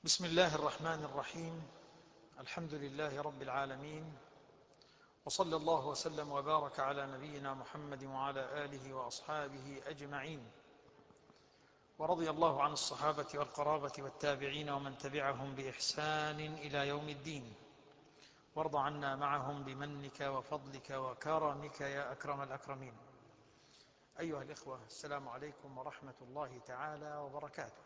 بسم الله الرحمن الرحيم. الحمد لله رب العالمين، وصلى الله وسلم وبارك على نبينا محمد وعلى آله وأصحابه أجمعين، ورضي الله عن الصحابة والقرابة والتابعين ومن تبعهم بإحسان إلى يوم الدين، وارض عنا معهم بمنك وفضلك وكرمك يا أكرم الأكرمين. أيها الإخوة، السلام عليكم ورحمة الله تعالى وبركاته،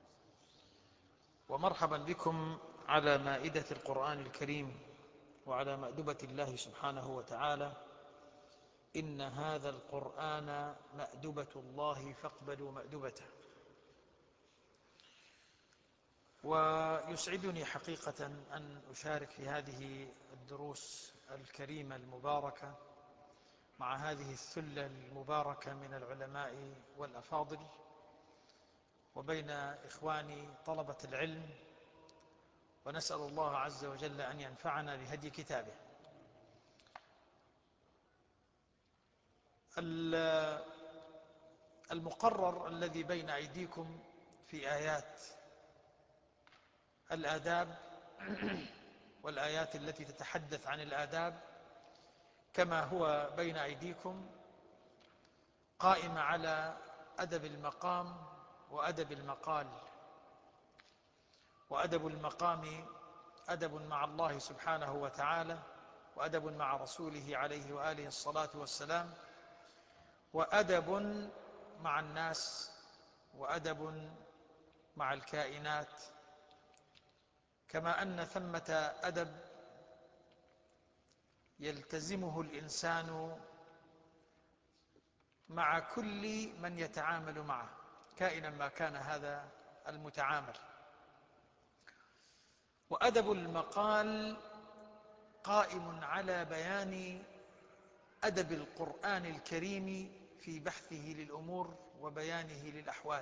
ومرحبا بكم على مائدة القرآن الكريم وعلى مأدبة الله سبحانه وتعالى. إن هذا القرآن مأدبة الله فاقبلوا مأدبته. ويسعدني حقيقة أن أشارك في هذه الدروس الكريمة المباركة مع هذه الثلة المباركة من العلماء والأفاضل، وبين إخواني طلبة العلم، ونسأل الله عز وجل أن ينفعنا بهدي كتابه. المقرر الذي بين أيديكم في آيات الآداب والآيات التي تتحدث عن الآداب كما هو بين أيديكم قائمة على أدب المقام وأدب المقال. وأدب المقام أدب مع الله سبحانه وتعالى، وأدب مع رسوله عليه وآله الصلاة والسلام، وأدب مع الناس، وأدب مع الكائنات، كما أن ثمة أدب يلتزمه الإنسان مع كل من يتعامل معه، كائنا ما كان هذا المتعامل. وأدب المقال قائم على بيان أدب القرآن الكريم في بحثه للأمور وبيانه للأحوال.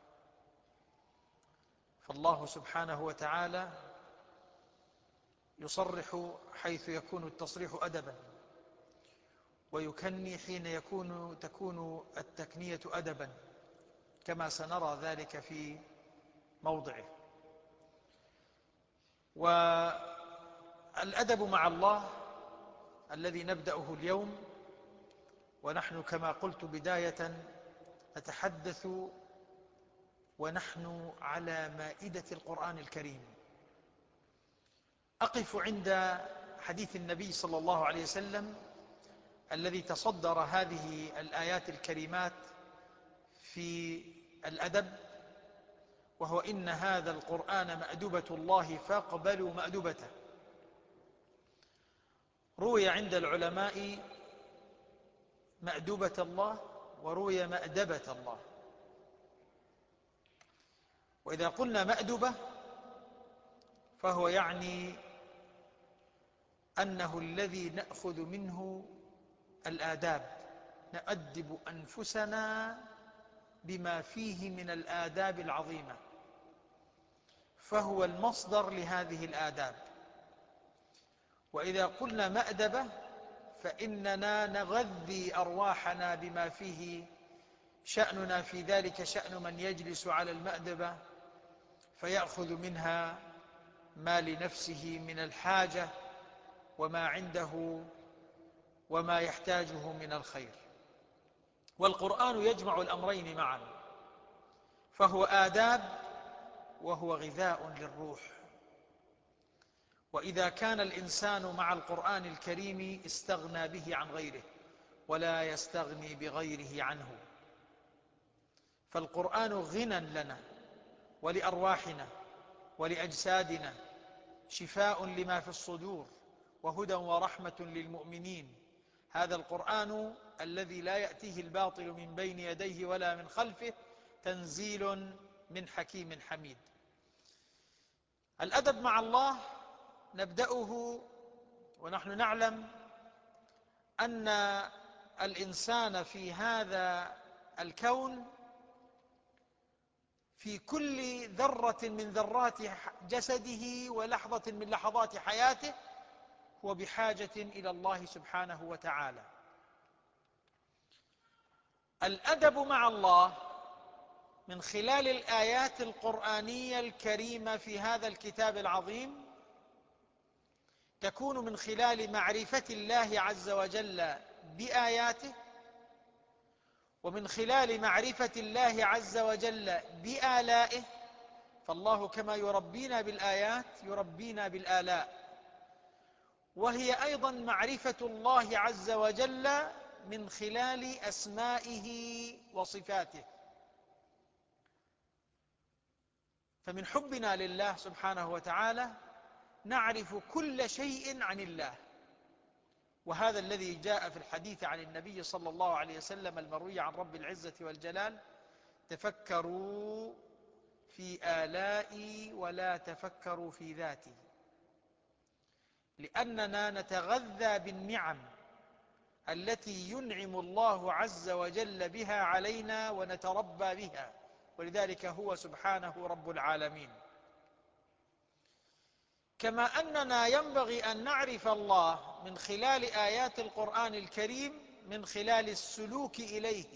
فالله سبحانه وتعالى يصرح حيث يكون التصريح أدبا، ويكني حين تكون التكنية أدبا، كما سنرى ذلك في موضعه. والأدب مع الله الذي نبدأه اليوم، ونحن كما قلت بداية نتحدث ونحن على مائدة القرآن الكريم. أقف عند حديث النبي صلى الله عليه وسلم الذي تصدر هذه الآيات الكريمات في الأدب، وهو إن هذا القرآن مأدبة الله فاقبلوا مأدبته. روي عند العلماء مأدبة الله، وروي مأدبة الله. وإذا قلنا مأدبة فهو يعني أنه الذي نأخذ منه الآداب، نؤدب أنفسنا بما فيه من الآداب العظيمة، فهو المصدر لهذه الآداب. وإذا قلنا مأدبة فإننا نغذي أرواحنا بما فيه شأننا في ذلك شأن من يجلس على المأدبة فيأخذ منها ما لنفسه من الحاجة وما عنده وما يحتاجه من الخير. والقرآن يجمع الأمرين معا، فهو آداب وهو غذاء للروح. وإذا كان الإنسان مع القرآن الكريم استغنى به عن غيره، ولا يستغني بغيره عنه. فالقرآن غنى لنا ولأرواحنا ولأجسادنا، شفاء لما في الصدور، وهدى ورحمة للمؤمنين. هذا القرآن الذي لا يأتيه الباطل من بين يديه ولا من خلفه، تنزيل من حكيم حميد. الأدب مع الله نبدأه ونحن نعلم أن الإنسان في هذا الكون في كل ذرة من ذرات جسده ولحظة من لحظات حياته هو بحاجة إلى الله سبحانه وتعالى. الأدب مع الله من خلال الآيات القرآنية الكريمة في هذا الكتاب العظيم تكون من خلال معرفة الله عز وجل بآياته، ومن خلال معرفة الله عز وجل بآلائه، فالله كما يربينا بالآيات يربينا بالآلاء، وهي أيضا معرفة الله عز وجل من خلال أسمائه وصفاته. فمن حبنا لله سبحانه وتعالى نعرف كل شيء عن الله، وهذا الذي جاء في الحديث عن النبي صلى الله عليه وسلم المروي عن رب العزة والجلال: تفكروا في آلائي ولا تفكروا في ذاتي، لأننا نتغذى بالنعم التي ينعم الله عز وجل بها علينا ونتربى بها، ولذلك هو سبحانه رب العالمين. كما أننا ينبغي أن نعرف الله من خلال آيات القرآن الكريم من خلال السلوك إليه،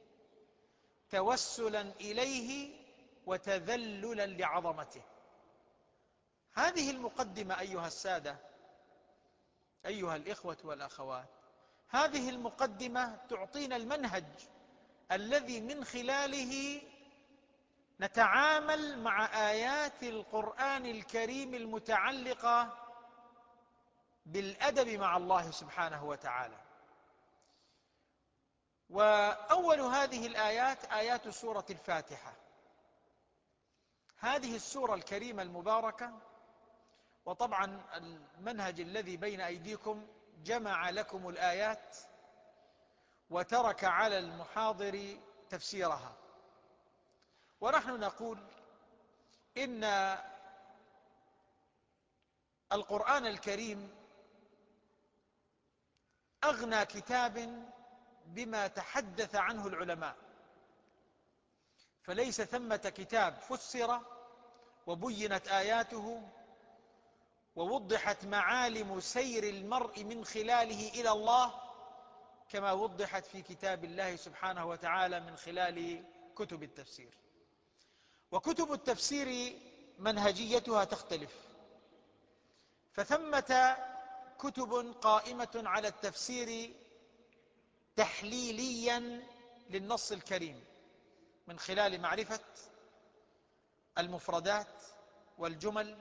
توسلا إليه وتذللا لعظمته. هذه المقدمة أيها السادة، أيها الإخوة والأخوات، هذه المقدمة تعطينا المنهج الذي من خلاله نتعامل مع آيات القرآن الكريم المتعلقة بالأدب مع الله سبحانه وتعالى. وأول هذه الآيات آيات سورة الفاتحة، هذه السورة الكريمة المباركة. وطبعا المنهج الذي بين أيديكم جمع لكم الآيات وترك على المحاضر تفسيرها، ونحن نقول إن القرآن الكريم أغنى كتاب بما تحدث عنه العلماء، فليس ثمة كتاب فسر وبينت آياته ووضحت معالم سير المرء من خلاله إلى الله كما وضحت في كتاب الله سبحانه وتعالى من خلال كتب التفسير. وكتب التفسير منهجيتها تختلف، فثمة كتب قائمة على التفسير تحليليا للنص الكريم من خلال معرفة المفردات والجمل،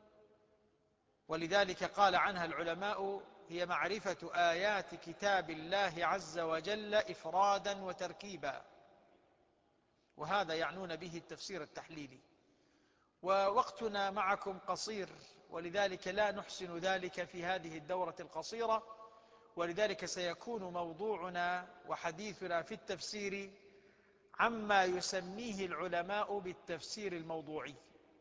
ولذلك قال عنها العلماء: هي معرفة آيات كتاب الله عز وجل إفرادا وتركيبا، وهذا يعنون به التفسير التحليلي. ووقتنا معكم قصير، ولذلك لا نحسن ذلك في هذه الدورة القصيرة، ولذلك سيكون موضوعنا وحديثنا في التفسير عما يسميه العلماء بالتفسير الموضوعي.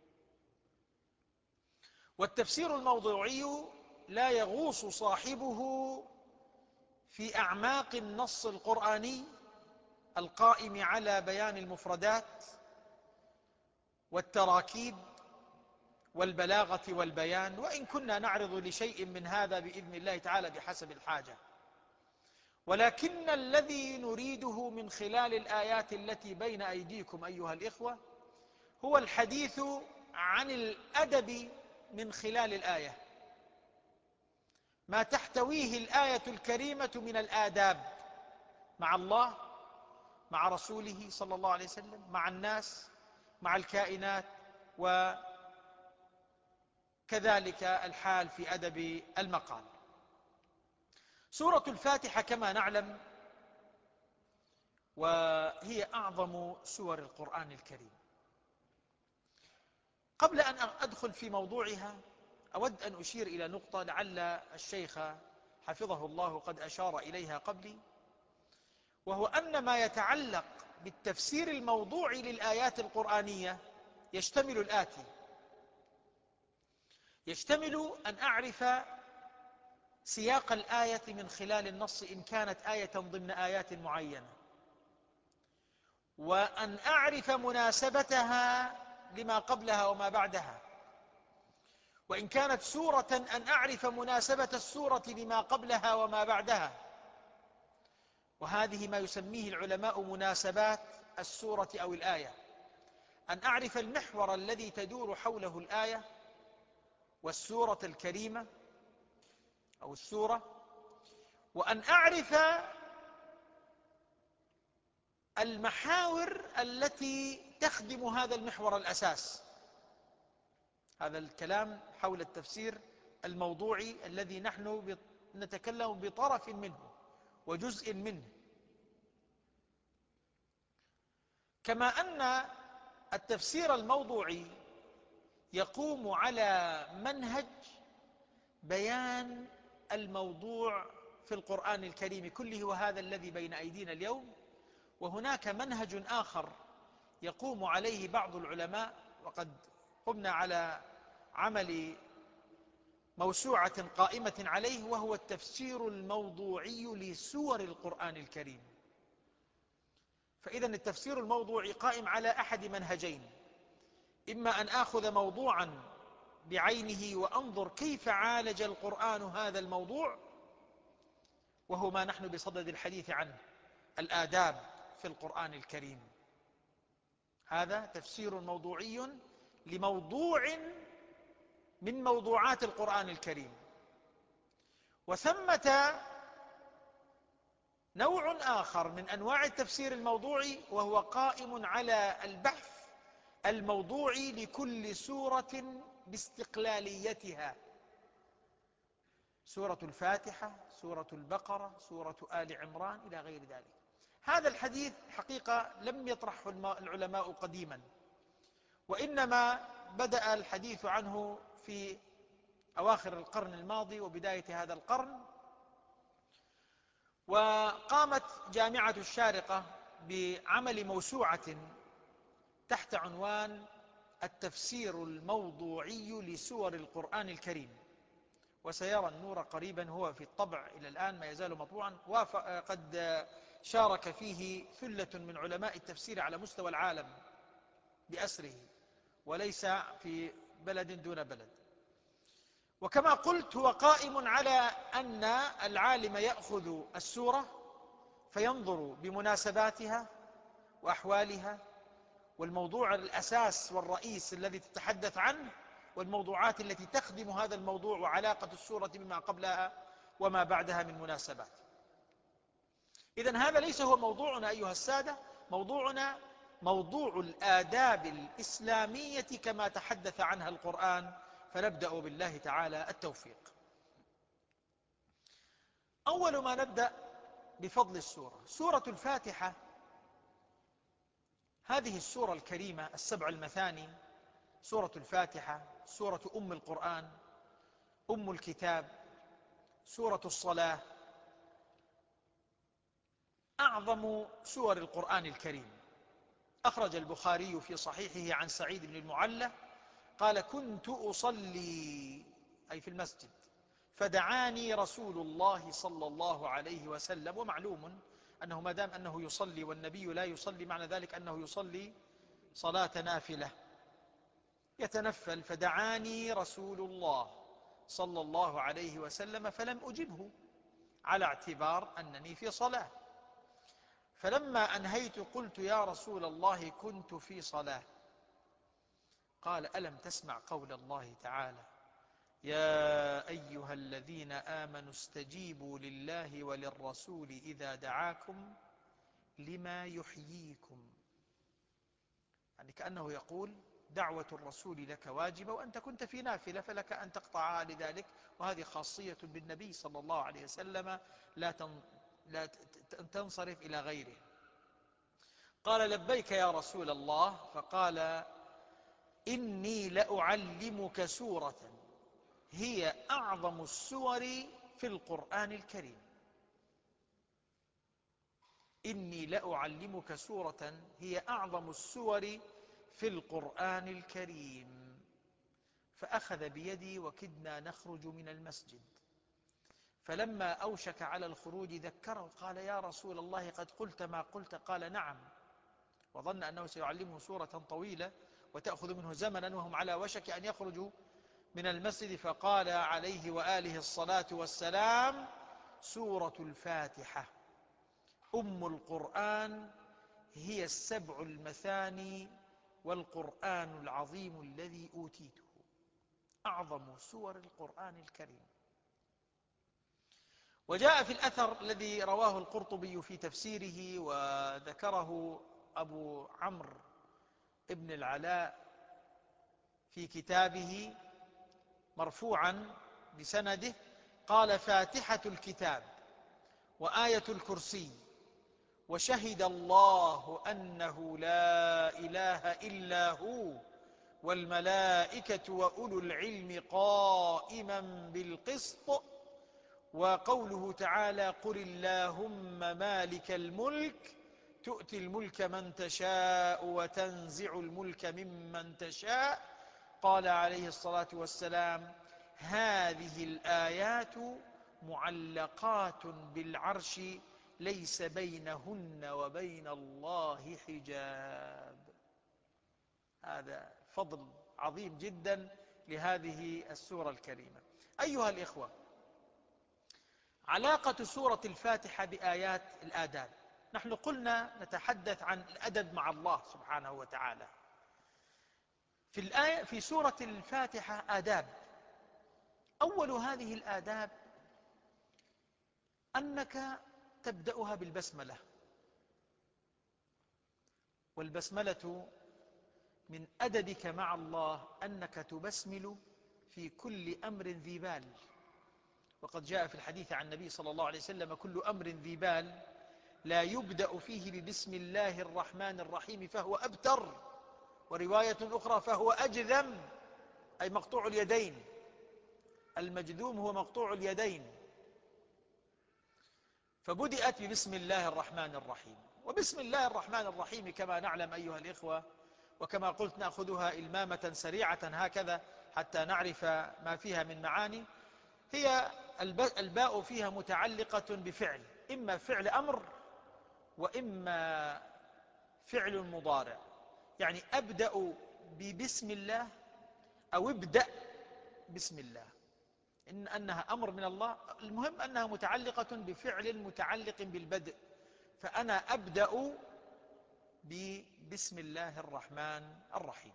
والتفسير الموضوعي لا يغوص صاحبه في أعماق النص القرآني القائم على بيان المفردات والتراكيب والبلاغة والبيان، وإن كنا نعرض لشيء من هذا بإذن الله تعالى بحسب الحاجة. ولكن الذي نريده من خلال الآيات التي بين أيديكم أيها الإخوة هو الحديث عن الأدب من خلال الآية، ما تحتويه الآية الكريمة من الآداب مع الله، مع رسوله صلى الله عليه وسلم، مع الناس، مع الكائنات، وكذلك الحال في أدب المقال. سورة الفاتحة كما نعلم وهي أعظم سور القرآن الكريم. قبل أن أدخل في موضوعها أود أن أشير إلى نقطة لعل الشيخ حفظه الله قد أشار إليها قبلي، وهو أن ما يتعلق بالتفسير الموضوعي للآيات القرآنية يشتمل الآتي: يشتمل أن أعرف سياق الآية من خلال النص إن كانت آية ضمن آيات معينة، وأن أعرف مناسبتها لما قبلها وما بعدها، وإن كانت سورة أن أعرف مناسبة السورة لما قبلها وما بعدها. وهذه ما يسميه العلماء مناسبات السورة أو الآية. أن أعرف المحور الذي تدور حوله الآية والسورة الكريمة أو السورة، وأن أعرف المحاور التي تخدم هذا المحور الأساس. هذا الكلام حول التفسير الموضوعي الذي نحن نتكلم بطرف منه وجزء منه. كما أن التفسير الموضوعي يقوم على منهج بيان الموضوع في القرآن الكريم كله، وهذا الذي بين أيدينا اليوم. وهناك منهج آخر يقوم عليه بعض العلماء، وقد قمنا على عمل موسوعة قائمة عليه، وهو التفسير الموضوعي لسور القرآن الكريم. فإذا التفسير الموضوعي قائم على أحد منهجين: إما أن آخذ موضوعا بعينه وأنظر كيف عالج القرآن هذا الموضوع، وهو ما نحن بصدد الحديث عنه، الآداب في القرآن الكريم. هذا تفسير موضوعي لموضوع من موضوعات القرآن الكريم. وثمة نوع آخر من أنواع التفسير الموضوعي، وهو قائم على البحث الموضوعي لكل سورة باستقلاليتها: سورة الفاتحة، سورة البقرة، سورة آل عمران، إلى غير ذلك. هذا الحديث حقيقة لم يطرحه العلماء قديما، وإنما بدأ الحديث عنه في أواخر القرن الماضي وبداية هذا القرن. وقامت جامعة الشارقة بعمل موسوعة تحت عنوان التفسير الموضوعي لسور القرآن الكريم، وسيرى النور قريبا. هو في الطبع إلى الآن ما يزال مطبوعا، قد شارك فيه ثلة من علماء التفسير على مستوى العالم بأسره، وليس في بلد دون بلد. وكما قلت، هو قائم على أن العالم يأخذ السورة فينظر بمناسباتها وأحوالها والموضوع الأساس والرئيس الذي تتحدث عنه، والموضوعات التي تخدم هذا الموضوع، وعلاقة السورة بما قبلها وما بعدها من مناسبات. إذن هذا ليس هو موضوعنا أيها السادة. موضوعنا موضوع الآداب الإسلامية كما تحدث عنها القرآن، فنبدأ بالله تعالى التوفيق. أول ما نبدأ بفضل السورة، سورة الفاتحة. هذه السورة الكريمة السبع المثاني، سورة الفاتحة، سورة أم القرآن، أم الكتاب، سورة الصلاة، أعظم سور القرآن الكريم. أخرج البخاري في صحيحه عن سعيد بن المعلى قال: كنت أصلي، أي في المسجد، فدعاني رسول الله صلى الله عليه وسلم. ومعلوم أنه ما دام أنه يصلي والنبي لا يصلي، معنى ذلك أنه يصلي صلاة نافلة، يتنفل. فدعاني رسول الله صلى الله عليه وسلم فلم أجبه، على اعتبار أنني في صلاة. فلما أنهيت قلت: يا رسول الله، كنت في صلاة. قال: ألم تسمع قول الله تعالى: يا أيها الذين آمنوا استجيبوا لله وللرسول إذا دعاكم لما يحييكم. يعني كأنه يقول: دعوة الرسول لك واجبة، وأنت كنت في نافلة فلك أن تقطعها لذلك، وهذه خاصية بالنبي صلى الله عليه وسلم، لا تنصرف إلى غيره. قال: لبيك يا رسول الله. فقال: إني لأعلمك سورة هي أعظم السور في القرآن الكريم. إني لأعلمك سورة هي أعظم السور في القرآن الكريم. فأخذ بيدي وكدنا نخرج من المسجد، فلما أوشك على الخروج ذكره، قال: يا رسول الله، قد قلت ما قلت. قال: نعم. وظن أنه سيعلمه سورة طويلة وتأخذ منه زمنا، وهم على وشك أن يخرجوا من المسجد. فقال عليه وآله الصلاة والسلام: سورة الفاتحة أم القرآن، هي السبع المثاني والقرآن العظيم الذي أوتيته. أعظم سور القرآن الكريم. وجاء في الأثر الذي رواه القرطبي في تفسيره وذكره أبو عمرو ابن العلاء في كتابه مرفوعا بسنده، قال: فاتحة الكتاب وآية الكرسي وشهد الله أنه لا إله إلا هو والملائكة وأولو العلم قائما بالقسط، وقوله تعالى: قل اللهم مالك الملك تؤتي الملك من تشاء وتنزع الملك ممن تشاء. قال عليه الصلاة والسلام: هذه الآيات معلقات بالعرش ليس بينهن وبين الله حجاب. هذا فضل عظيم جدا لهذه السورة الكريمة. أيها الإخوة، علاقة سورة الفاتحة بآيات الآداب. نحن قلنا نتحدث عن الأدب مع الله سبحانه وتعالى. في سورة الفاتحة آداب. أول هذه الآداب أنك تبدأها بالبسملة، والبسملة من أدبك مع الله أنك تبسمل في كل أمر ذي بال. وقد جاء في الحديث عن النبي صلى الله عليه وسلم: كل أمر ذي بال لا يبدأ فيه ببسم الله الرحمن الرحيم فهو أبتر، ورواية أخرى فهو أجذم، أي مقطوع اليدين. المجذوم هو مقطوع اليدين. فبدأت ببسم الله الرحمن الرحيم. وبسم الله الرحمن الرحيم كما نعلم أيها الإخوة، وكما قلت نأخذها إلمامة سريعة هكذا حتى نعرف ما فيها من معاني. هي الباء فيها متعلقة بفعل، إما فعل أمر وإما فعل مضارع. يعني أبدأ ببسم الله أو ابدأ بسم الله، إن أنها أمر من الله. المهم أنها متعلقة بفعل متعلق بالبدء، فأنا أبدأ ببسم الله الرحمن الرحيم.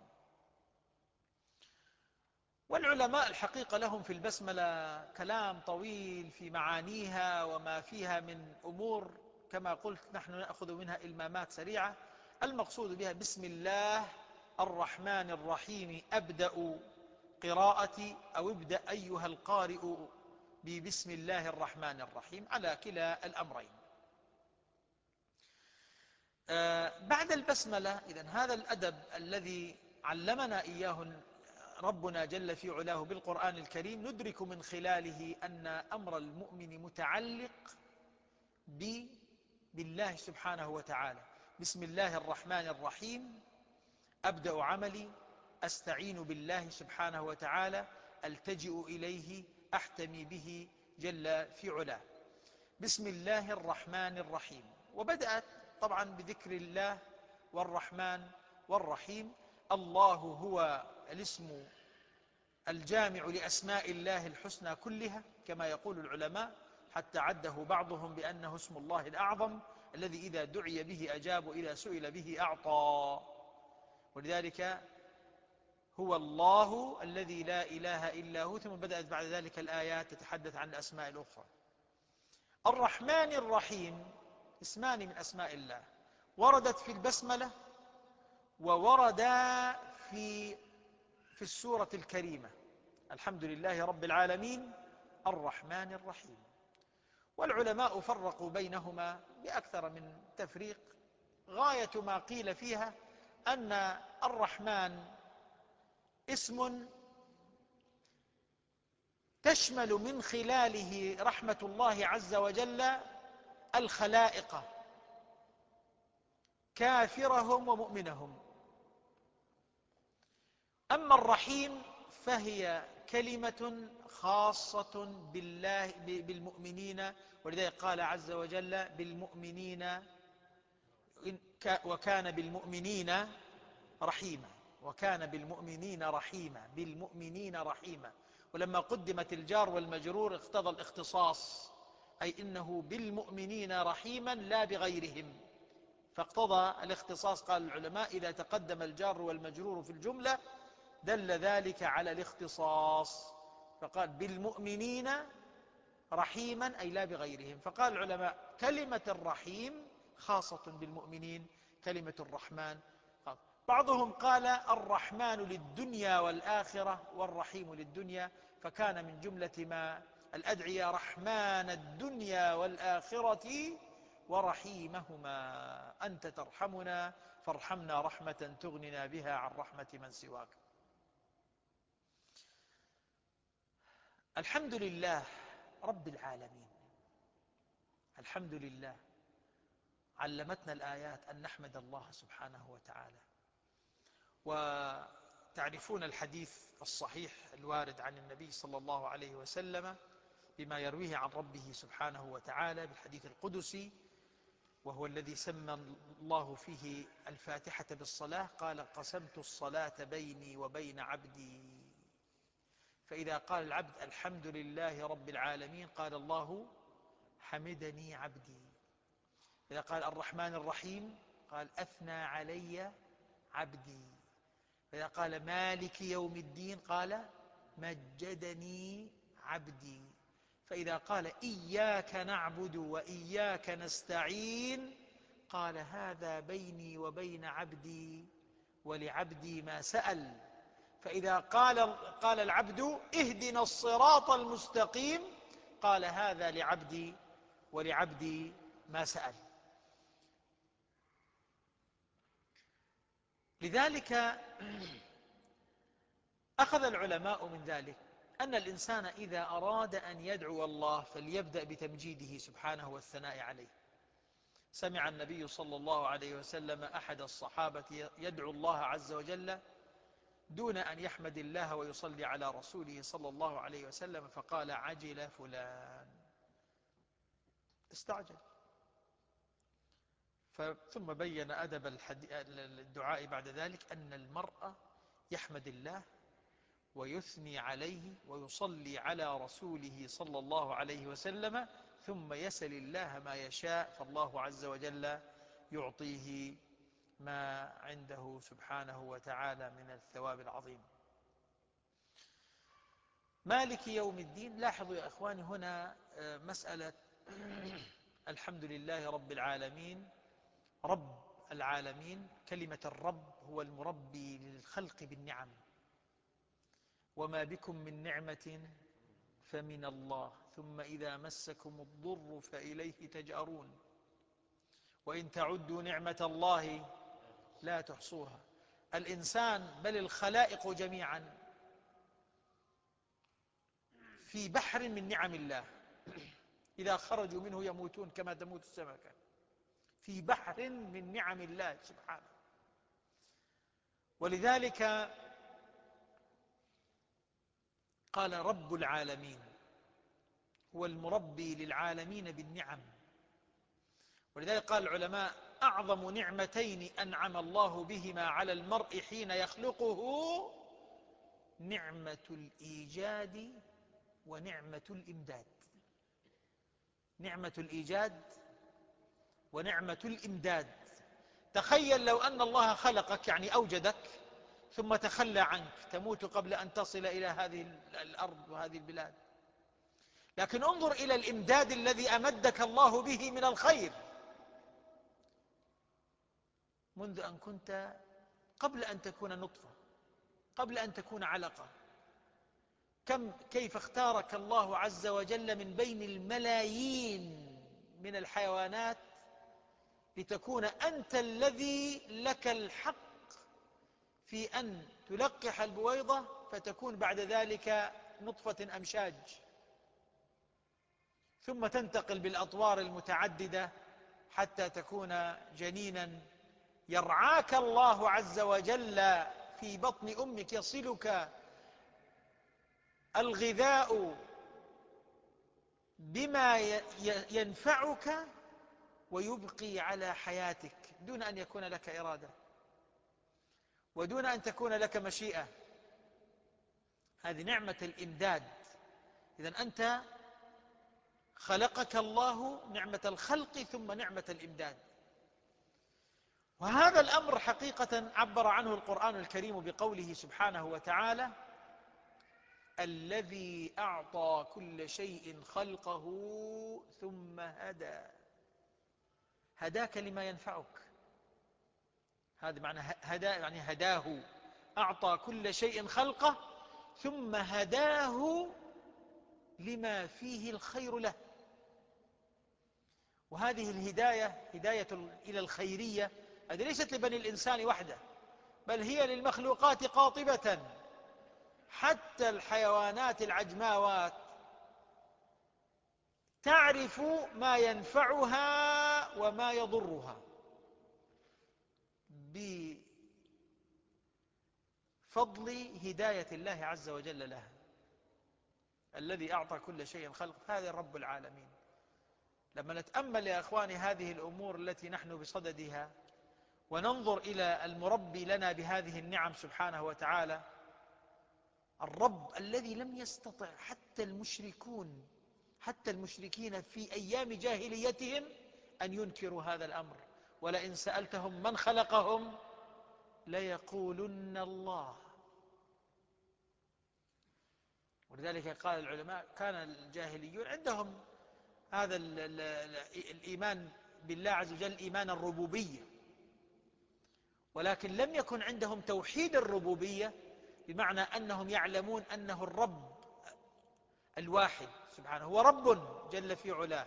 والعلماء الحقيقة لهم في البسملة كلام طويل في معانيها وما فيها من أمور. كما قلت نحن نأخذ منها إلمامات سريعة. المقصود بها: بسم الله الرحمن الرحيم أبدأ قراءتي، أو ابدأ أيها القارئ ببسم الله الرحمن الرحيم، على كلا الأمرين. بعد البسملة، إذن هذا الأدب الذي علمنا إياه ربنا جل في علاه بالقرآن الكريم، ندرك من خلاله أن أمر المؤمن متعلق بالله سبحانه وتعالى. بسم الله الرحمن الرحيم أبدأ عملي، أستعين بالله سبحانه وتعالى، ألتجئ إليه، أحتمي به جل في علاه. بسم الله الرحمن الرحيم. وبدأت طبعا بذكر الله والرحمن والرحيم. الله هو الاسم الجامع لأسماء الله الحسنى كلها كما يقول العلماء، حتى عده بعضهم بأنه اسم الله الأعظم الذي إذا دعي به أجاب وإذا سئل به أعطى. ولذلك هو الله الذي لا إله إلا هو. ثم بدأت بعد ذلك الآيات تتحدث عن الأسماء الأخرى. الرحمن الرحيم اسمان من أسماء الله، وردت في البسملة ووردا في السورة الكريمة: الحمد لله رب العالمين الرحمن الرحيم. والعلماء فرقوا بينهما بأكثر من تفريق. غاية ما قيل فيها أن الرحمن اسم تشمل من خلاله رحمة الله عز وجل الخلائق، كافرهم ومؤمنهم. أما الرحيم فهي كلمة خاصة بالمؤمنين، ولذلك قال عز وجل: بالمؤمنين، وكان بالمؤمنين رحيما. وكان بالمؤمنين رحيما، بالمؤمنين رحيما. ولما قدمت الجار والمجرور اقتضى الاختصاص، أي إنه بالمؤمنين رحيما لا بغيرهم. فاقتضى الاختصاص. قال العلماء إذا تقدم الجار والمجرور في الجملة دل ذلك على الاختصاص، فقال بالمؤمنين رحيما أي لا بغيرهم. فقال العلماء كلمة الرحيم خاصة بالمؤمنين، كلمة الرحمن خاصة. بعضهم قال الرحمن للدنيا والآخرة والرحيم للدنيا، فكان من جملة ما الأدعية رحمن الدنيا والآخرة ورحيمهما، أنت ترحمنا فارحمنا رحمة تغننا بها عن رحمة من سواك. الحمد لله رب العالمين. الحمد لله علمتنا الآيات أن نحمد الله سبحانه وتعالى. وتعرفون الحديث الصحيح الوارد عن النبي صلى الله عليه وسلم بما يرويه عن ربه سبحانه وتعالى بالحديث القدسي، وهو الذي سمى الله فيه الفاتحة بالصلاة. قال قسمت الصلاة بيني وبين عبدي. فإذا قال العبد الحمد لله رب العالمين قال الله حمدني عبدي. إذا قال الرحمن الرحيم قال أثنى علي عبدي. إذا قال مالك يوم الدين قال مجدني عبدي. فإذا قال إياك نعبد وإياك نستعين قال هذا بيني عبدي ولعبدي ما سأل. فإذا قال العبد اهدنا الصراط المستقيم قال هذا لعبدي ولعبدي ما سأل. لذلك أخذ العلماء من ذلك أن الإنسان إذا أراد أن يدعو الله فليبدأ بتمجيده سبحانه والثناء عليه. سمع النبي صلى الله عليه وسلم أحد الصحابة يدعو الله عز وجل دون أن يحمد الله ويصلي على رسوله صلى الله عليه وسلم، فقال عجل فلان، استعجل. ثم بين أدب الدعاء بعد ذلك أن المرء يحمد الله ويثني عليه ويصلي على رسوله صلى الله عليه وسلم، ثم يسأل الله ما يشاء، فالله عز وجل يعطيه ما عنده سبحانه وتعالى من الثواب العظيم. مالك يوم الدين. لاحظوا يا أخواني هنا مسألة الحمد لله رب العالمين. رب العالمين، كلمة الرب هو المربي للخلق بالنعم. وما بكم من نعمة فمن الله ثم إذا مسكم الضر فإليه تجأرون وإن تعدوا نعمة الله لا تحصوها. الإنسان بل الخلائق جميعا في بحر من نعم الله، إذا خرجوا منه يموتون كما تموت السمكة، في بحر من نعم الله سبحانه. ولذلك قال رب العالمين هو المربي للعالمين بالنعم. ولذلك قال العلماء أعظم نعمتين أنعم الله بهما على المرء حين يخلقه نعمة الإيجاد ونعمة الإمداد. نعمة الإيجاد ونعمة الإمداد. تخيل لو أن الله خلقك يعني أوجدك ثم تخلى عنك، تموت قبل أن تصل إلى هذه الأرض وهذه البلاد. لكن انظر إلى الإمداد الذي أمدك الله به من الخير منذ أن كنت قبل أن تكون نطفة، قبل أن تكون علقة. كيف اختارك الله عز وجل من بين الملايين من الحيوانات لتكون أنت الذي لك الحق في أن تلقح البويضة فتكون بعد ذلك نطفة أمشاج، ثم تنتقل بالأطوار المتعددة حتى تكون جنينا يرعاك الله عز وجل في بطن أمك، يصلك الغذاء بما ينفعك ويبقي على حياتك دون أن يكون لك إرادة ودون أن تكون لك مشيئة. هذه نعمة الإمداد. إذن أنت خلقك الله، نعمة الخلق ثم نعمة الإمداد. وهذا الأمر حقيقة عبر عنه القرآن الكريم بقوله سبحانه وتعالى: الذي أعطى كل شيء خلقه ثم هدى. هداك لما ينفعك. هذا معنى هدى، يعني هداه. أعطى كل شيء خلقه ثم هداه لما فيه الخير له. وهذه الهداية هداية إلى الخيرية، هذه ليست لبني الإنسان وحده، بل هي للمخلوقات قاطبة. حتى الحيوانات العجماوات تعرف ما ينفعها وما يضرها بفضل هداية الله عز وجل لها. الذي أعطى كل شيء خلق، هذا رب العالمين. لما نتأمل يا أخواني هذه الأمور التي نحن بصددها، وننظر إلى المربي لنا بهذه النعم سبحانه وتعالى، الرب الذي لم يستطع حتى المشركين في أيام جاهليتهم أن ينكروا هذا الأمر. ولئن سألتهم من خلقهم ليقولن الله. ولذلك قال العلماء: كان الجاهليون عندهم هذا الإيمان بالله عز وجل، إيمان الربوبية، ولكن لم يكن عندهم توحيد الربوبية، بمعنى أنهم يعلمون أنه الرب الواحد سبحانه هو رب جل في علاه،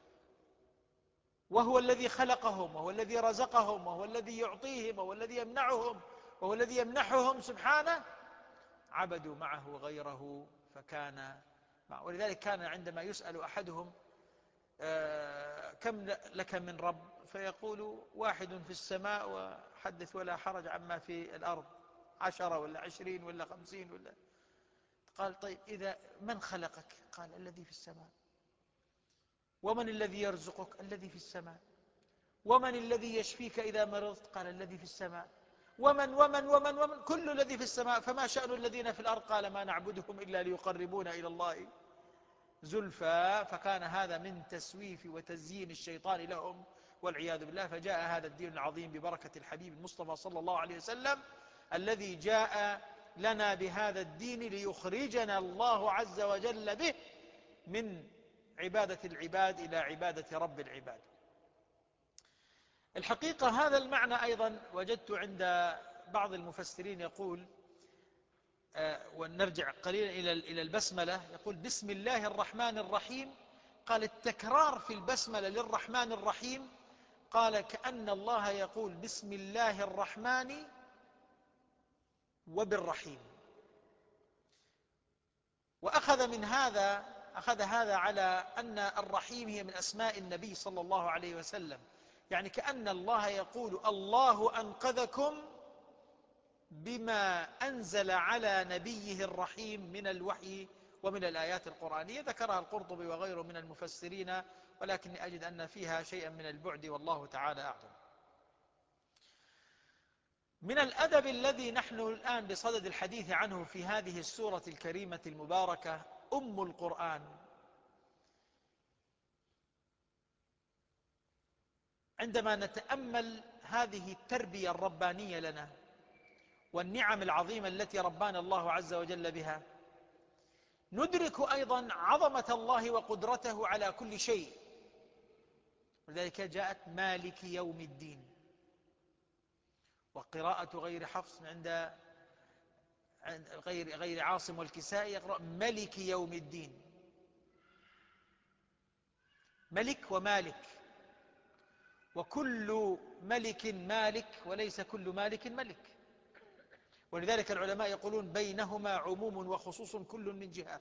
وهو الذي خلقهم، وهو الذي رزقهم، وهو الذي يعطيهم، وهو الذي يمنعهم، وهو الذي يمنحهم سبحانه. عبدوا معه غيره فكان معه. ولذلك كان عندما يسأل أحدهم: كم لك من رب؟ فيقول: واحد في السماء وحدث ولا حرج عما في الأرض، 10 ولا 20 ولا 50 ولا. قال: طيب إذا من خلقك؟ قال: الذي في السماء. ومن الذي يرزقك؟ الذي في السماء. ومن الذي يشفيك إذا مرضت؟ قال: الذي في السماء. ومن كل الذي في السماء، فما شأن الذين في الأرض؟ قال: ما نعبدهم إلا ليقربونا إلى الله زلفى. فكان هذا من تسويف وتزيين الشيطان لهم والعياذ بالله. فجاء هذا الدين العظيم ببركة الحبيب المصطفى صلى الله عليه وسلم، الذي جاء لنا بهذا الدين ليخرجنا الله عز وجل به من عبادة العباد إلى عبادة رب العباد. الحقيقة هذا المعنى أيضا وجدت عند بعض المفسرين يقول، ونرجع قليلا إلى البسملة، يقول: بسم الله الرحمن الرحيم. قال: التكرار في البسملة للرحمن الرحيم، قال كأن الله يقول: بسم الله الرحمن وبالرحيم. أخذ هذا على أن الرحيم هي من أسماء النبي صلى الله عليه وسلم، يعني كأن الله يقول: الله أنقذكم بما أنزل على نبيه الرحيم من الوحي ومن الآيات القرآنية. ذكرها القرطبي وغيره من المفسرين، ولكني أجد أن فيها شيئا من البعد، والله تعالى أعلم. من الأدب الذي نحن الآن بصدد الحديث عنه في هذه السورة الكريمة المباركة، أم القرآن، عندما نتأمل هذه التربية الربانية لنا والنعم العظيمة التي ربانا الله عز وجل بها، ندرك أيضا عظمة الله وقدرته على كل شيء. ولذلك جاءت مالك يوم الدين. وقراءة غير حفص عند غير عاصم والكسائي يقرأ ملك يوم الدين. ملك ومالك، وكل ملك مالك وليس كل مالك ملك. ولذلك العلماء يقولون: بينهما عموم وخصوص كل من جهة.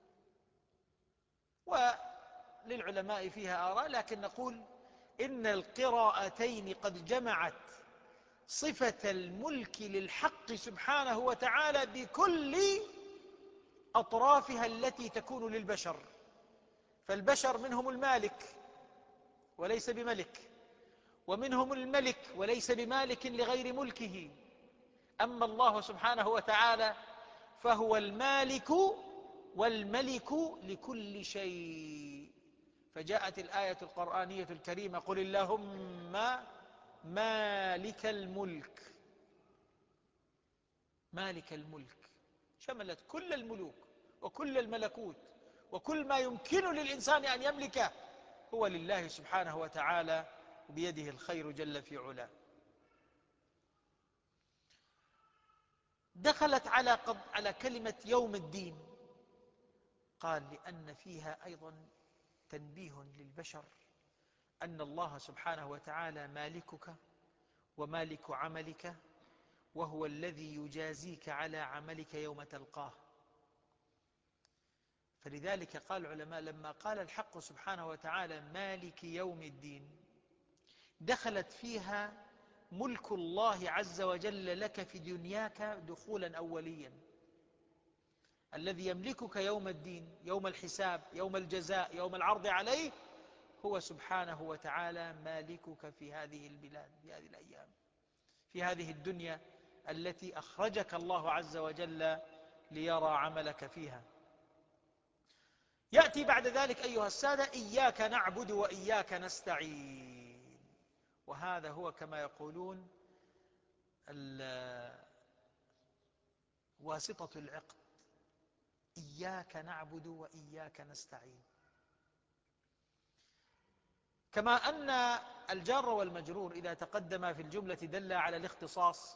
وللعلماء فيها آراء، لكن نقول إن القراءتين قد جمعت صفة الملك للحق سبحانه وتعالى بكل أطرافها التي تكون للبشر. فالبشر منهم المالك وليس بملك، ومنهم الملك وليس بمالك لغير ملكه. أما الله سبحانه وتعالى فهو المالك والملك لكل شيء. فجاءت الآية القرآنية الكريمة: قل اللهم مالك الملك. مالك الملك شملت كل الملوك وكل الملكوت، وكل ما يمكن للإنسان أن يملكه هو لله سبحانه وتعالى، وبيده الخير جل في علاه. دخلت على كلمة يوم الدين، قال لأن فيها أيضا تنبيه للبشر أن الله سبحانه وتعالى مالكك ومالك عملك، وهو الذي يجازيك على عملك يوم تلقاه. فلذلك قال العلماء لما قال الحق سبحانه وتعالى مالك يوم الدين، دخلت فيها ملك الله عز وجل لك في دنياك دخولا أوليا. الذي يملكك يوم الدين، يوم الحساب، يوم الجزاء، يوم العرض عليه، هو سبحانه وتعالى مالكك في هذه البلاد، في هذه الأيام، في هذه الدنيا التي أخرجك الله عز وجل ليرى عملك فيها. يأتي بعد ذلك أيها السادة إياك نعبد وإياك نستعين، وهذا هو كما يقولون واسطة العقد. إياك نعبد وإياك نستعين. كما أن الجار والمجرور إذا تقدم في الجملة دل على الاختصاص،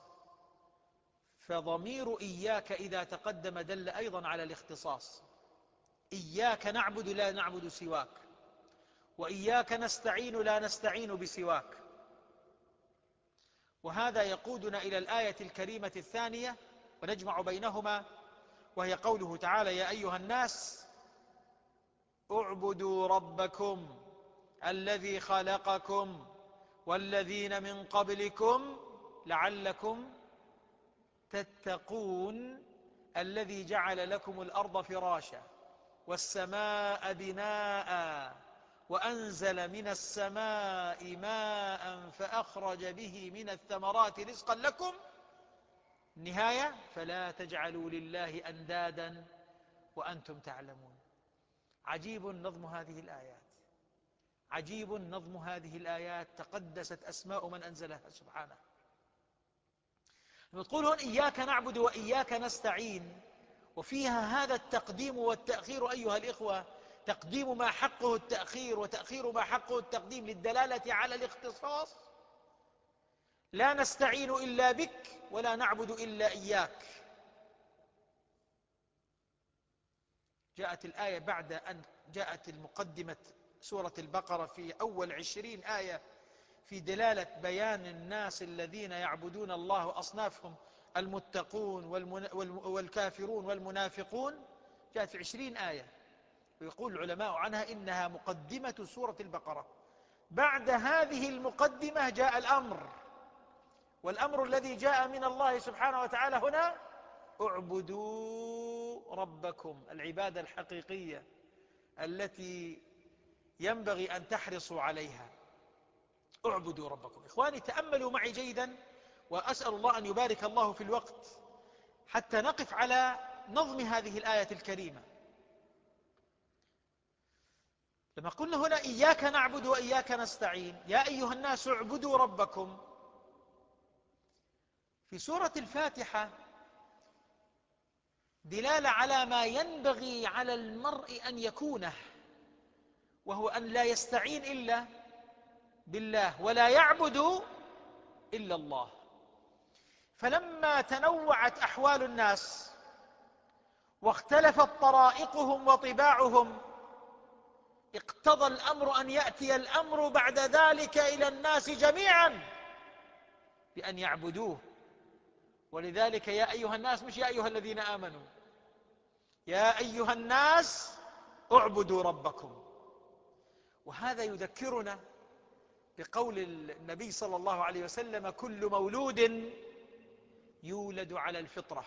فضمير إياك إذا تقدم دل أيضا على الاختصاص. إياك نعبد لا نعبد سواك، وإياك نستعين لا نستعين بسواك. وهذا يقودنا إلى الآية الكريمة الثانية ونجمع بينهما، وهي قوله تعالى يا أيها الناس اعبدوا ربكم الذي خلقكم والذين من قبلكم لعلكم تتقون الذي جعل لكم الأرض فراشا والسماء بناء وأنزل من السماء ماء فأخرج به من الثمرات رزقا لكم. النهاية فلا تجعلوا لله أندادا وأنتم تعلمون. عجيب نظم هذه الآيات، عجيب نظم هذه الآيات، تقدست أسماء من أنزلها سبحانه. نقول هون إياك نعبد وإياك نستعين، وفيها هذا التقديم والتأخير أيها الإخوة، تقديم ما حقه التأخير وتأخير ما حقه التقديم للدلالة على الاختصاص. لا نستعين إلا بك ولا نعبد إلا إياك. جاءت الآية بعد أن جاءت المقدمة سورة البقرة في أول 20 آية في دلالة بيان الناس الذين يعبدون الله وأصنافهم المتقون والكافرون والمنافقون. جاءت في 20 آية، ويقول العلماء عنها إنها مقدمة سورة البقرة. بعد هذه المقدمة جاء الأمر، والأمر الذي جاء من الله سبحانه وتعالى هنا اعبدوا ربكم، العبادة الحقيقية التي ينبغي أن تحرصوا عليها. اعبدوا ربكم. إخواني تأملوا معي جيدا، وأسأل الله أن يبارك الله في الوقت حتى نقف على نظم هذه الآية الكريمة. لما قلنا هنا إياك نعبد وإياك نستعين، يا أيها الناس اعبدوا ربكم، في سورة الفاتحة دلالة على ما ينبغي على المرء أن يكونه، وهو أن لا يستعين إلا بالله ولا يعبد إلا الله. فلما تنوعت أحوال الناس واختلفت طرائقهم وطباعهم، اقتضى الأمر أن يأتي الأمر بعد ذلك إلى الناس جميعا بأن يعبدوه. ولذلك يا أيها الناس، مش يا أيها الذين آمنوا، يا أيها الناس اعبدوا ربكم. وهذا يذكرنا بقول النبي صلى الله عليه وسلم كل مولود يولد على الفطرة،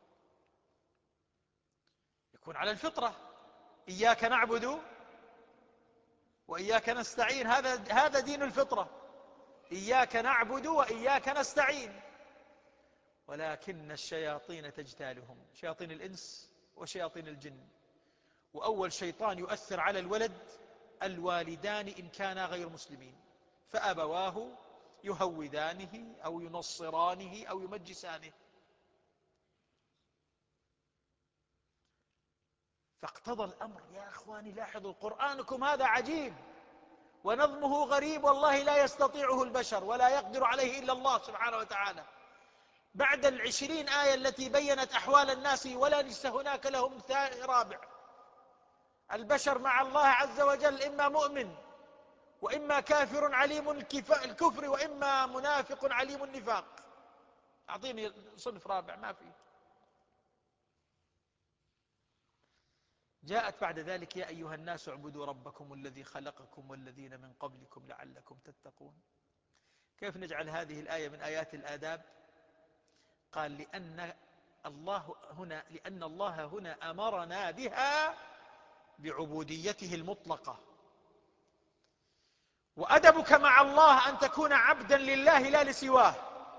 يكون على الفطرة. إياك نعبد وإياك نستعين، هذا دين الفطرة. إياك نعبد وإياك نستعين، ولكن الشياطين تجتالهم، شياطين الإنس وشياطين الجن. وأول شيطان يؤثر على الولد الوالدان إن كانا غير مسلمين، فأبواه يهودانه أو ينصرانه أو يمجسانه. فاقتضى الأمر. يا أخواني لاحظوا، قرآنكم هذا عجيب ونظمه غريب، والله لا يستطيعه البشر ولا يقدر عليه إلا الله سبحانه وتعالى. بعد 20 آية التي بيّنت أحوال الناس ولا ليس هناك لهم رابع. البشر مع الله عز وجل إما مؤمن وإما كافر عليم الكفر وإما منافق عليم النفاق. أعطيني صنف رابع، ما في. جاءت بعد ذلك: يا أيها الناس اعبدوا ربكم الذي خلقكم والذين من قبلكم لعلكم تتقون. كيف نجعل هذه الآية من آيات الآداب؟ قال: لأن الله هنا أمرنا بها بعبوديته المطلقة. وأدبك مع الله أن تكون عبدا لله لا لسواه،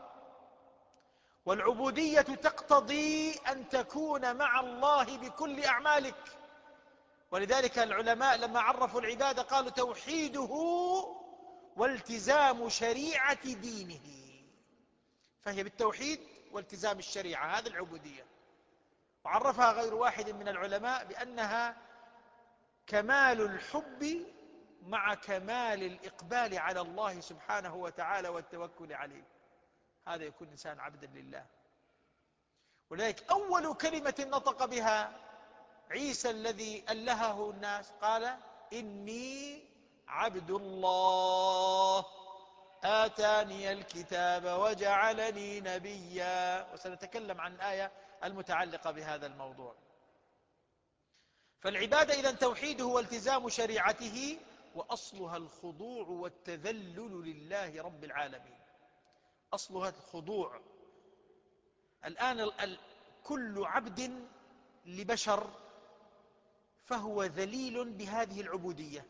والعبودية تقتضي أن تكون مع الله بكل أعمالك. ولذلك العلماء لما عرفوا العبادة قالوا: توحيده والتزام شريعة دينه. فهي بالتوحيد والتزام الشريعة، هذه العبودية. وعرفها غير واحد من العلماء بأنها كمال الحب مع كمال الإقبال على الله سبحانه وتعالى والتوكل عليه. هذا يكون إنسان عبدا لله. ولذلك أول كلمة نطق بها عيسى الذي ألهه الناس قال: إني عبد الله آتاني الكتاب وجعلني نبيا. وسنتكلم عن الآية المتعلقة بهذا الموضوع. فالعبادة إذن توحيده والتزام شريعته، وأصلها الخضوع والتذلل لله رب العالمين. أصلها الخضوع. الآن كل عبد لبشر فهو ذليل بهذه العبودية،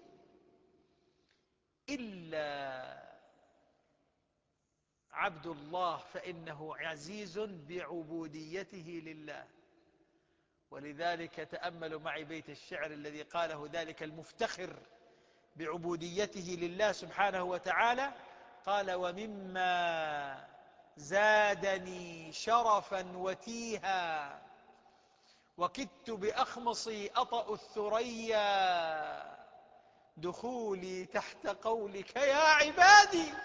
إلا عبد الله فإنه عزيز بعبوديته لله. ولذلك تأملوا معي بيت الشعر الذي قاله ذلك المفتخر بعبوديته لله سبحانه وتعالى. قال: ومما زادني شرفا وتيها وكدت بأخمصي أطأ الثريا دخولي تحت قولك يا عبادي.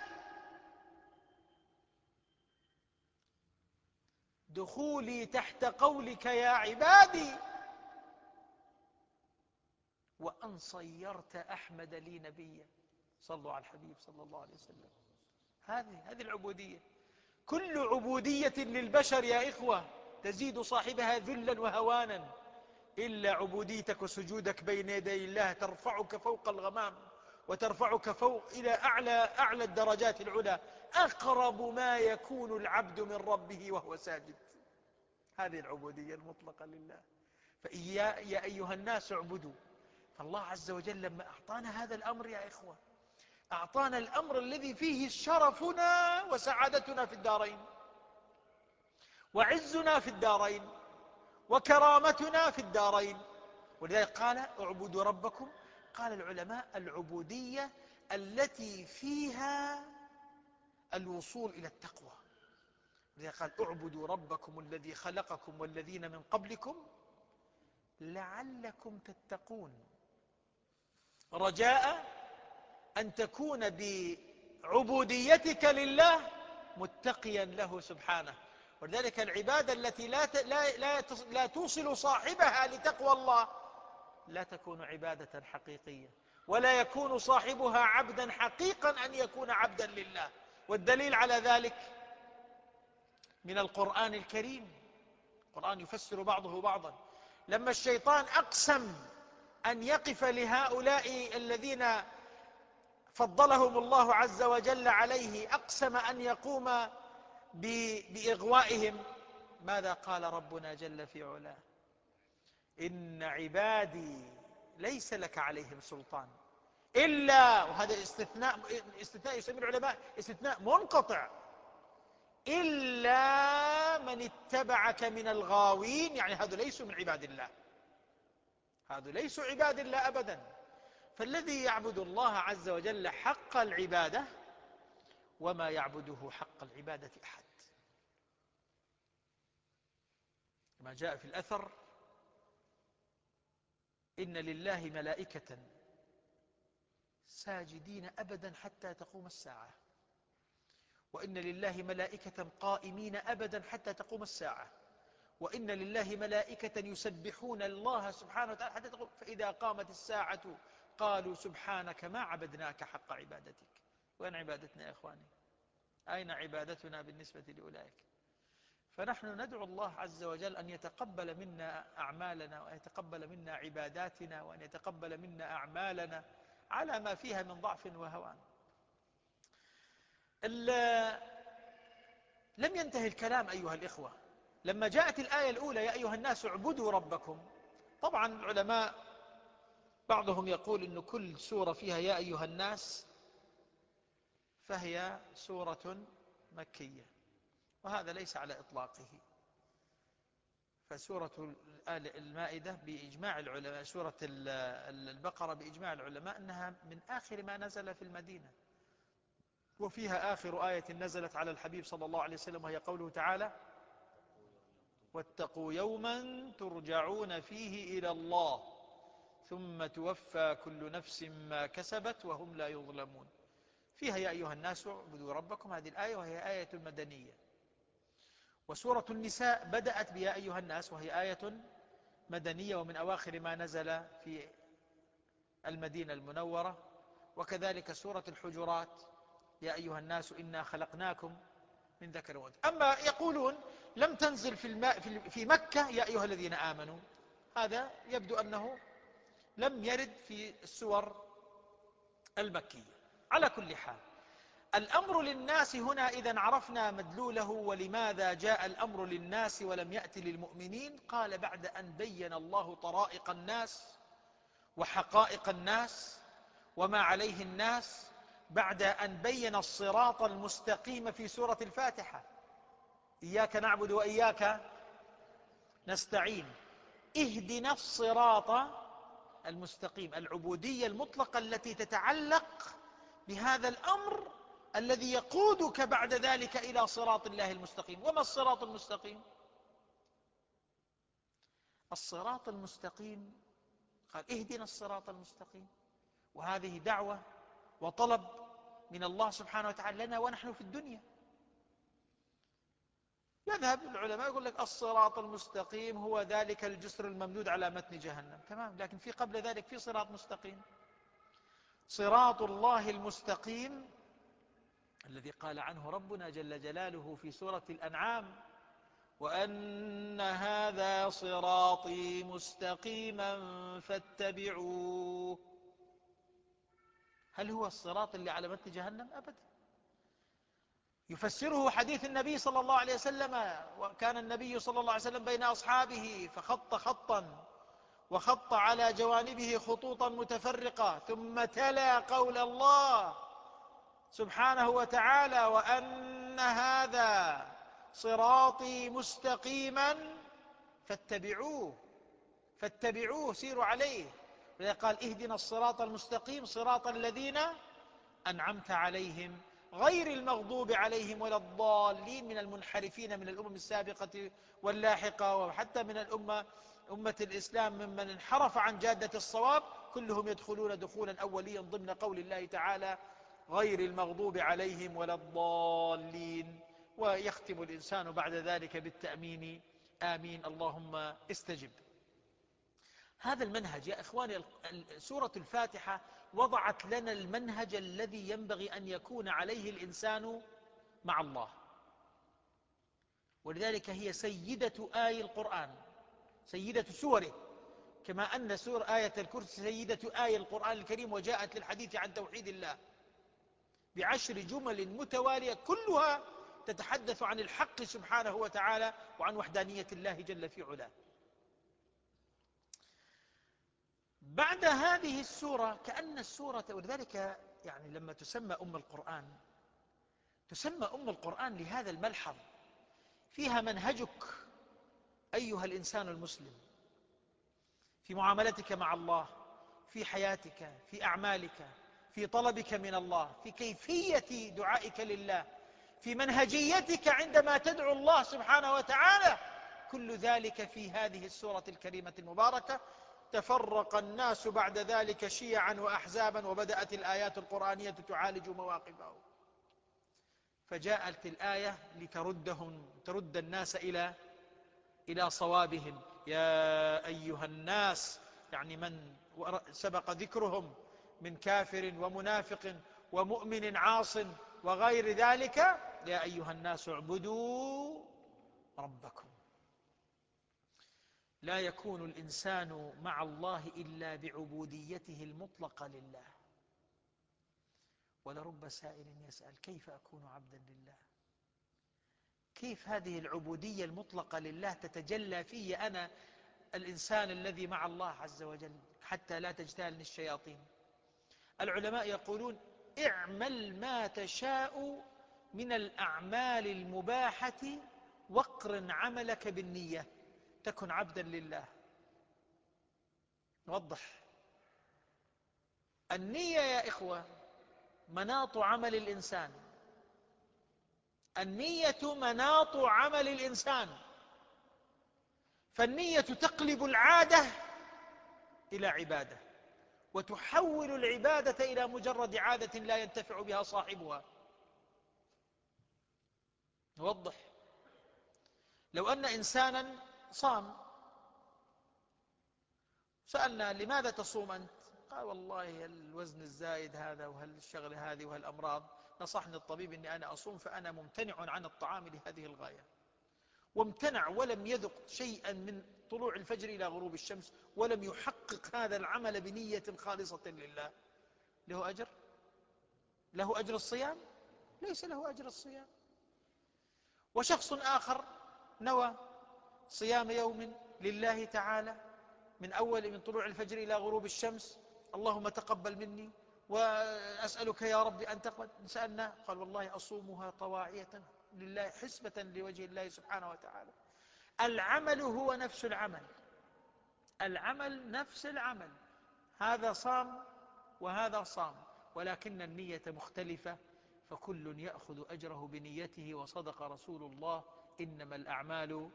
دخولي تحت قولك يا عبادي وأن صيرت أحمد لي نبيا. صلوا على الحبيب صلى الله عليه وسلم. هذه العبودية. كل عبودية للبشر يا إخوة تزيد صاحبها ذلا وهوانا، إلا عبوديتك وسجودك بين يدي الله ترفعك فوق الغمام وترفعك فوق إلى أعلى الدرجات العلى. أقرب ما يكون العبد من ربه وهو ساجد. هذه العبودية المطلقة لله. يا أيها الناس اعبدوا. فالله عز وجل لما أعطانا هذا الأمر يا إخوة، أعطانا الأمر الذي فيه شرفنا وسعادتنا في الدارين، وعزنا في الدارين، وكرامتنا في الدارين. ولذلك قال: اعبدوا ربكم. قال العلماء: العبودية التي فيها الوصول إلى التقوى. ولذلك قال: اعبدوا ربكم الذي خلقكم والذين من قبلكم لعلكم تتقون. رجاء أن تكون بعبوديتك لله متقيا له سبحانه. ولذلك العبادة التي لا توصل صاحبها لتقوى الله لا تكون عبادة حقيقية، ولا يكون صاحبها عبدا حقيقا أن يكون عبدا لله. والدليل على ذلك من القرآن الكريم. القرآن يفسر بعضه بعضا. لما الشيطان أقسم أن يقف لهؤلاء الذين فضلهم الله عز وجل عليه، أقسم أن يقوم بإغوائهم. ماذا قال ربنا جل في علاه؟ إن عبادي ليس لك عليهم سلطان إلا، وهذا استثناء يسميه العلماء استثناء منقطع، إلا من اتبعك من الغاوين. يعني هذا ليسوا من عباد الله، هذا ليسوا عباد الله أبدا. فالذي يعبد الله عز وجل حق العبادة وما يعبده حق العبادة أحد. كما جاء في الأثر: إن لله ملائكة ساجدين أبدا حتى تقوم الساعة، وإن لله ملائكة قائمين أبدا حتى تقوم الساعة، وإن لله ملائكة يسبحون الله سبحانه وتعالى حتى تقوم، فإذا قامت الساعة قالوا سبحانك ما عبدناك حق عبادتك. وين عبادتنا يا إخواني؟ أين عبادتنا بالنسبة لأولئك؟ فنحن ندعو الله عز وجل أن يتقبل منا أعمالنا، وأن يتقبل منا عباداتنا، وأن يتقبل منا أعمالنا على ما فيها من ضعف وهوان. لم ينتهي الكلام أيها الإخوة. لما جاءت الآية الأولى: يا أيها الناس اعبدوا ربكم، طبعا العلماء بعضهم يقول إن كل سورة فيها يا أيها الناس فهي سورة مكية، وهذا ليس على إطلاقه. فسورة المائدة بإجماع العلماء، سورة البقرة بإجماع العلماء أنها من آخر ما نزل في المدينة، وفيها آخر آية نزلت على الحبيب صلى الله عليه وسلم، وهي قوله تعالى: واتقوا يوما ترجعون فيه إلى الله ثم توفى كل نفس ما كسبت وهم لا يظلمون. فيها يا أيها الناس اعبدوا ربكم، هذه الآية، وهي آية مدنية. وسورة النساء بدأت بيا أيها الناس، وهي آية مدنية ومن أواخر ما نزل في المدينة المنورة. وكذلك سورة الحجرات: يا أيها الناس إنا خلقناكم من ذكر وأنثى. أما يقولون لم تنزل في مكة يا أيها الذين آمنوا، هذا يبدو أنه لم يرد في السور المكية. على كل حال، الأمر للناس هنا إذا عرفنا مدلوله، ولماذا جاء الأمر للناس ولم يأتي للمؤمنين. قال: بعد أن بين الله طرائق الناس وحقائق الناس وما عليه الناس، بعد أن بين الصراط المستقيم في سورة الفاتحة: إياك نعبد وإياك نستعين، اهدنا الصراط المستقيم، العبودية المطلقة التي تتعلق بهذا الأمر الذي يقودك بعد ذلك إلى صراط الله المستقيم. وما الصراط المستقيم؟ الصراط المستقيم قال: اهدنا الصراط المستقيم، وهذه دعوة وطلب من الله سبحانه وتعالى لنا ونحن في الدنيا. يذهب العلماء يقول لك الصراط المستقيم هو ذلك الجسر الممدود على متن جهنم، تمام، لكن في قبل ذلك في صراط مستقيم، صراط الله المستقيم الذي قال عنه ربنا جل جلاله في سورة الأنعام: وأن هذا صراطي مستقيما فاتبعوه. هل هو الصراط اللي على متن جهنم؟ أبدا. يفسره حديث النبي صلى الله عليه وسلم: وكان النبي صلى الله عليه وسلم بين أصحابه فخط خطا وخط على جوانبه خطوطا متفرقة، ثم تلا قول الله سبحانه وتعالى: وأن هذا صراطي مستقيما فاتبعوه سيروا عليه. قال: اهدنا الصراط المستقيم صراط الذين أنعمت عليهم غير المغضوب عليهم ولا الضالين، من المنحرفين من الأمم السابقة واللاحقة، وحتى من أمة الإسلام ممن انحرف عن جادة الصواب، كلهم يدخلون دخولا أوليا ضمن قول الله تعالى: غير المغضوب عليهم ولا الضالين. ويختم الإنسان بعد ذلك بالتأمين: آمين اللهم استجب. هذا المنهج يا إخواني، سورة الفاتحة وضعت لنا المنهج الذي ينبغي أن يكون عليه الإنسان مع الله، ولذلك هي سيدة آي القرآن، سيدة سوره، كما أن سورة آية الكرسي سيدة آي القرآن الكريم، وجاءت للحديث عن توحيد الله ب10 جمل متوالية كلها تتحدث عن الحق سبحانه وتعالى وعن وحدانية الله جل في علاه. بعد هذه السورة كأن السورة، ولذلك يعني لما تسمى أم القرآن، تسمى أم القرآن لهذا الملحظ: فيها منهجك أيها الإنسان المسلم في معاملتك مع الله، في حياتك، في أعمالك، في طلبك من الله، في كيفية دعائك لله، في منهجيتك عندما تدعو الله سبحانه وتعالى. كل ذلك في هذه السورة الكريمة المباركة. تفرق الناس بعد ذلك شيعا وأحزابا، وبدأت الآيات القرآنية تعالج مواقفه. فجاءت الآية ترد الناس إلى صوابهم. يا أيها الناس، يعني من سبق ذكرهم من كافر ومنافق ومؤمن عاص وغير ذلك، يا أيها الناس اعبدوا ربكم. لا يكون الإنسان مع الله إلا بعبوديته المطلقة لله. ولرب سائل يسأل كيف أكون عبدا لله؟ كيف هذه العبودية المطلقة لله تتجلى في أنا الإنسان الذي مع الله عز وجل حتى لا تجتالني الشياطين؟ العلماء يقولون اعمل ما تشاء من الأعمال المباحة واقرن عملك بالنية تكن عبدا لله. نوضح. النية يا إخوة مناط عمل الإنسان. النية مناط عمل الإنسان. فالنية تقلب العادة إلى عبادة، وتحول العبادة إلى مجرد عادة لا ينتفع بها صاحبها. نوضح. لو أن إنسانا صام، سألنا لماذا تصوم أنت؟ قال والله الوزن الزايد هذا وهالشغلة هذه وهالأمراض، نصحني الطبيب أني أنا أصوم، فأنا ممتنع عن الطعام لهذه الغاية. وامتنع ولم يذق شيئا من طلوع الفجر إلى غروب الشمس، ولم يحقق هذا العمل بنية خالصة لله. له أجر؟ له أجر الصيام؟ ليس له أجر الصيام. وشخص آخر نوى صيام يوم لله تعالى من طلوع الفجر إلى غروب الشمس، اللهم تقبل مني وأسألك يا رب أن تقبل. سألنا قال والله أصومها طواعية لله حسبة لوجه الله سبحانه وتعالى. العمل هو نفس العمل. العمل نفس العمل. هذا صام وهذا صام، ولكن النية مختلفة، فكل يأخذ أجره بنيته. وصدق رسول الله إنما الأعمال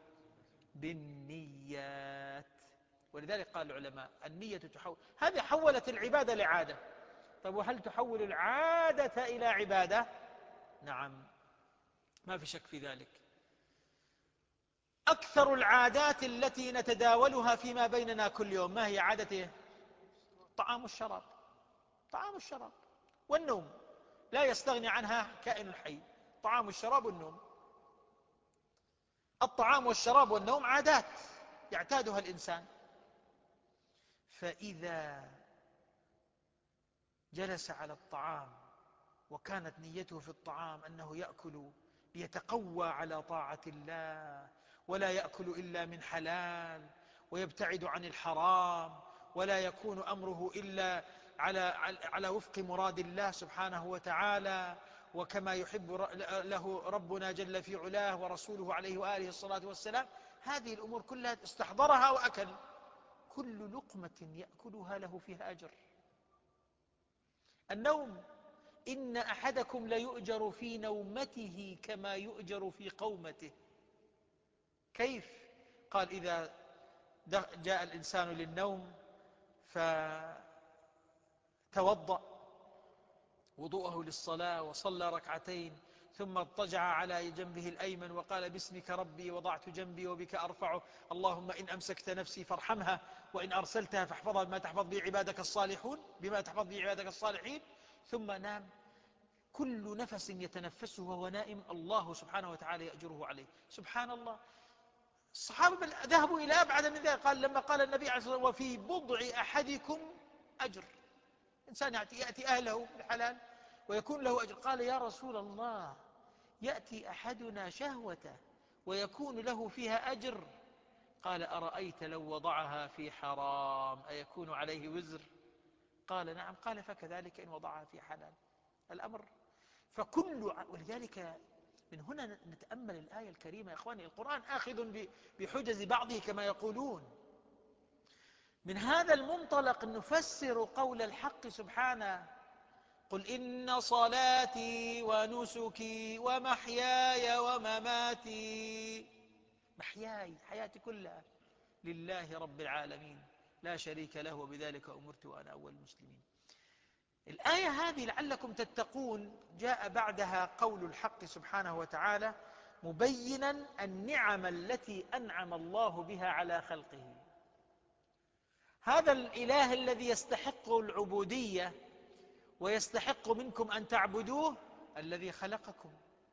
بالنيات. ولذلك قال العلماء النية هذه حولت العبادة لعادة. طيب وهل تحول العادة إلى عبادة؟ نعم، ما في شك في ذلك. أكثر العادات التي نتداولها فيما بيننا كل يوم ما هي عادته؟ الطعام والشراب. طعام والشراب والنوم، لا يستغني عنها كائن حي. طعام والشراب والنوم. الطعام والشراب والنوم عادات يعتادها الإنسان. فإذا جلس على الطعام وكانت نيته في الطعام أنه يأكل ليتقوى على طاعة الله، ولا يأكل إلا من حلال، ويبتعد عن الحرام، ولا يكون أمره إلا على وفق مراد الله سبحانه وتعالى، وكما يحب له ربنا جل في علاه ورسوله عليه وآله الصلاة والسلام. هذه الأمور كلها استحضرها وأكل. كل لقمة يأكلها له فيها أجر. النوم، إن أحدكم ليؤجر في نومته كما يؤجر في قومته. كيف؟ قال إذا جاء الإنسان للنوم فتوضأ وضوءه للصلاة وصلى ركعتين، ثم اضطجع على جنبه الأيمن وقال باسمك ربي وضعت جنبي وبك أرفعه، اللهم إن أمسكت نفسي فارحمها، وإن أرسلتها فاحفظها بما تحفظ به عبادك الصالحين. ثم نام. كل نفس يتنفسه وهو نائم الله سبحانه وتعالى يأجره عليه. سبحان الله. الصحابة ذهبوا إلى أبعد من ذلك. لما قال النبي عليه الصلاة والسلام وفي بضع أحدكم أجر. إنسان يأتي أهله بالحلال ويكون له أجر. قال يا رسول الله يأتي أحدنا شهوته ويكون له فيها أجر؟ قال أرأيت لو وضعها في حرام أيكون عليه وزر؟ قال نعم. قال فكذلك إن وضعها في حلال. الأمر ولذلك من هنا نتأمل الآية الكريمة يا إخواني. القرآن آخذ بحجز بعضه كما يقولون. من هذا المنطلق نفسر قول الحق سبحانه قل إن صلاتي ونسكي ومحياي ومماتي، محياي حياتي كلها لله رب العالمين لا شريك له وبذلك أمرت وأنا أول المسلمين. الآية هذه لعلكم تتقون جاء بعدها قول الحق سبحانه وتعالى مبينا النعم التي أنعم الله بها على خلقه. هذا الإله الذي يستحق العبودية ويستحق منكم أن تعبدوه الذي خلقكم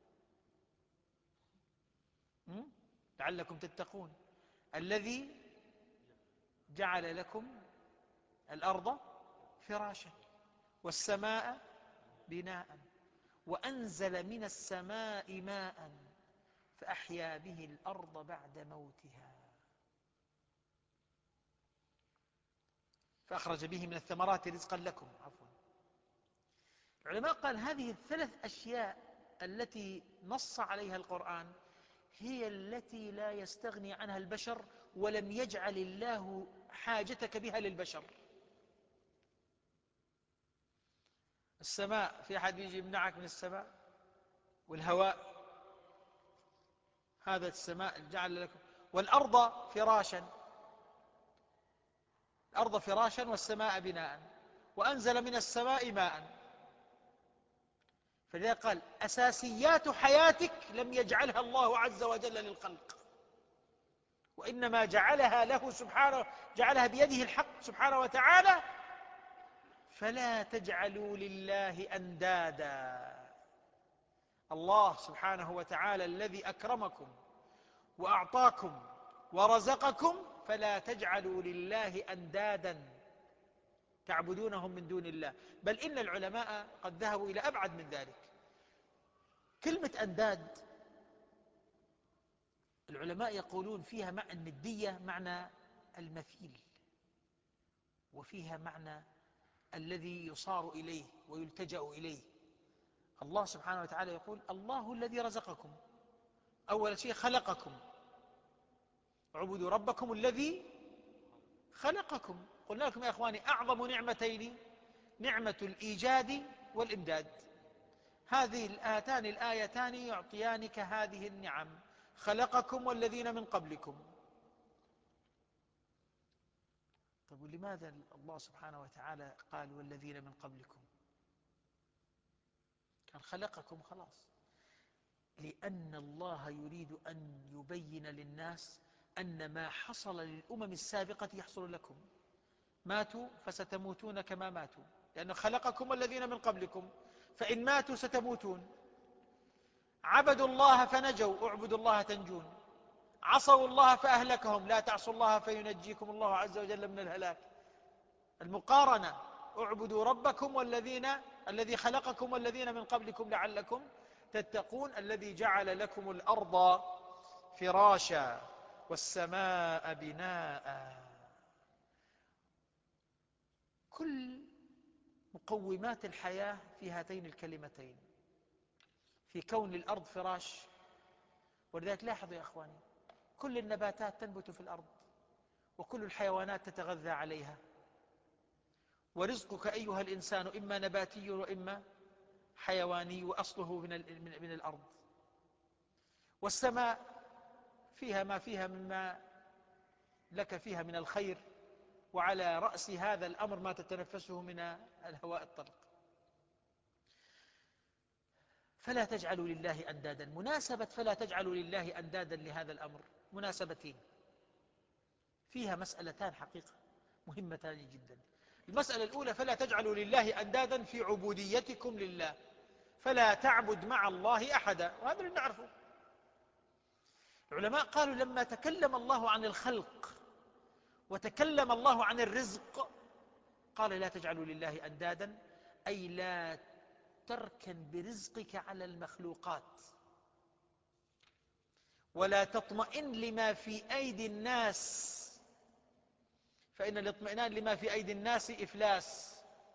لعلكم تتقون، الذي جعل لكم الأرض فراشا والسماء بناء وأنزل من السماء ماء فأحيا به الأرض بعد موتها فأخرج به من الثمرات رزقا لكم. عفوا، العلماء قال هذه الثلاث أشياء التي نص عليها القرآن هي التي لا يستغني عنها البشر، ولم يجعل الله حاجتك بها للبشر. السماء، في أحد يجي يمنعك من السماء؟ والهواء، هذا السماء جعل لكم، والأرض فراشا، الأرض فراشا والسماء بناء وأنزل من السماء ماء. فلذلك قال أساسيات حياتك لم يجعلها الله عز وجل للخلق، وإنما جعلها له سبحانه، جعلها بيده الحق سبحانه وتعالى. فلا تجعلوا لله أندادا. الله سبحانه وتعالى الذي أكرمكم وأعطاكم ورزقكم، فلا تجعلوا لله أندادا تعبدونهم من دون الله. بل إن العلماء قد ذهبوا إلى أبعد من ذلك. كلمة أنداد العلماء يقولون فيها معنى الندية، معنى المثيل، وفيها معنى الذي يصار إليه ويلتجأ إليه. الله سبحانه وتعالى يقول الله الذي رزقكم، أول شيء خلقكم، اعبدوا ربكم الذي خلقكم. قلنا لكم يا أخواني أعظم نعمتين نعمة الإيجاد والإمداد. هاتان الآيتان يعطيانك هذه النعم، خلقكم والذين من قبلكم. طيب ولماذا الله سبحانه وتعالى قال والذين من قبلكم؟ كان خلقكم خلاص. لأن الله يريد أن يبين للناس أن ما حصل للأمم السابقة يحصل لكم. ماتوا فستموتون كما ماتوا، لأنه خلقكم والذين من قبلكم، فإن ماتوا ستموتون. عبدوا الله فنجوا، اعبدوا الله تنجون. عصوا الله فأهلكهم، لا تعصوا الله فينجيكم الله عز وجل من الهلاك. المقارنة، اعبدوا ربكم الذي خلقكم والذين من قبلكم لعلكم تتقون، الذي جعل لكم الأرض فراشا والسماء بناء. كل مقومات الحياة في هاتين الكلمتين، في كون الأرض فراش. ولذلك لاحظوا يا أخواني كل النباتات تنبت في الأرض، وكل الحيوانات تتغذى عليها، ورزقك أيها الإنسان إما نباتي وإما حيواني، وأصله من الأرض. والسماء فيها ما فيها مما لك فيها من الخير، وعلى رأس هذا الأمر ما تتنفسه من الهواء الطلق. فلا تجعلوا لله أندادا. مناسبة فلا تجعلوا لله أندادا لهذا الأمر مناسبتين، فيها مسألتان حقيقة مهمتان جدا. المسألة الأولى فلا تجعلوا لله أندادا في عبوديتكم لله، فلا تعبد مع الله أحدا، وهذا اللي نعرفه. العلماء قالوا لما تكلم الله عن الخلق وتكلم الله عن الرزق قال لا تجعلوا لله أندادا، أي لا تركن برزقك على المخلوقات، ولا تطمئن لما في أيدي الناس، فإن الاطمئنان لما في أيدي الناس إفلاس.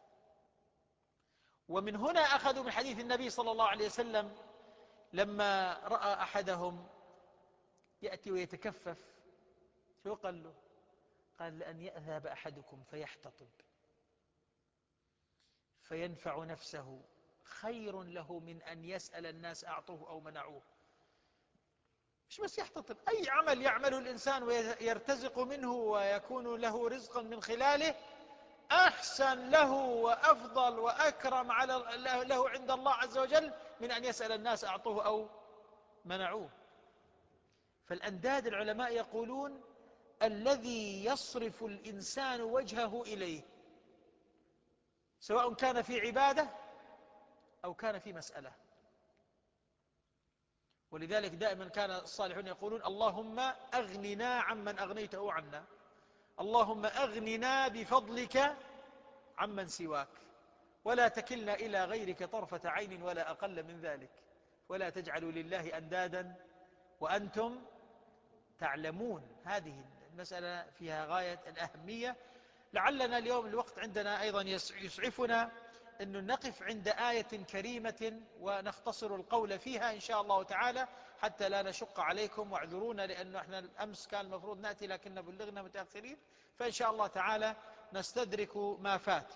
ومن هنا أخذوا من حديث النبي صلى الله عليه وسلم لما رأى أحدهم يأتي ويتكفف، شو قال له؟ قال لأن يأذهب أحدكم فيحتطب فينفع نفسه خير له من أن يسأل الناس أعطوه أو منعوه. مش بس يحتطب، أي عمل يعمله الإنسان ويرتزق منه ويكون له رزقا من خلاله أحسن له وأفضل وأكرم له عند الله عز وجل من أن يسأل الناس أعطوه أو منعوه. فالأنداد العلماء يقولون الذي يصرف الإنسان وجهه إليه، سواء كان في عبادة أو كان في مسألة. ولذلك دائما كان الصالحون يقولون اللهم أغننا عمن أغنيته عنا، اللهم أغننا بفضلك عمن سواك، ولا تكلنا إلى غيرك طرفة عين ولا أقل من ذلك، ولا تجعلوا لله أندادا وأنتم تعلمون. هذه المسألة فيها غاية الأهمية. لعلنا اليوم الوقت عندنا أيضا يسعفنا أن نقف عند آية كريمة ونختصر القول فيها إن شاء الله تعالى حتى لا نشق عليكم، واعذرونا لأنه احنا الأمس كان المفروض نأتي لكننا بلغنا متأخرين، فإن شاء الله تعالى نستدرك ما فات.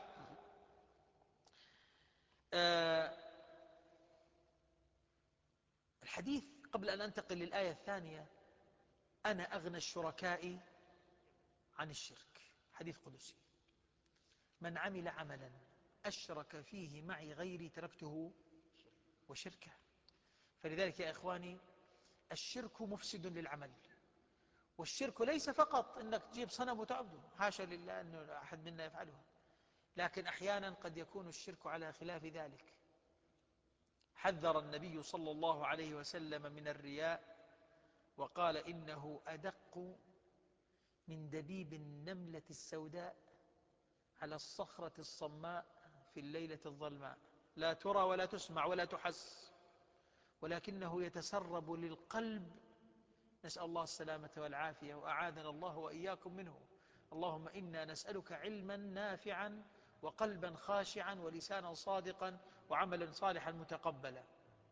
الحديث قبل أن أنتقل للآية الثانية، أنا أغنى الشركاء عن الشرك، حديث قدسي: من عمل عملا أشرك فيه معي غيري تركته وشركه. فلذلك يا إخواني الشرك مفسد للعمل. والشرك ليس فقط أنك تجيب صنم وتعبده، حاشا لله أنه أحد منا يفعلها، لكن أحيانا قد يكون الشرك على خلاف ذلك. حذر النبي صلى الله عليه وسلم من الرياء وقال إنه أدق من دبيب النملة السوداء على الصخرة الصماء في الليلة الظلماء، لا ترى ولا تسمع ولا تحس، ولكنه يتسرب للقلب. نسأل الله السلامة والعافية، وأعاذنا الله وإياكم منه. اللهم إنا نسألك علما نافعا وقلبا خاشعا ولسانا صادقا وعملا صالحا متقبلا.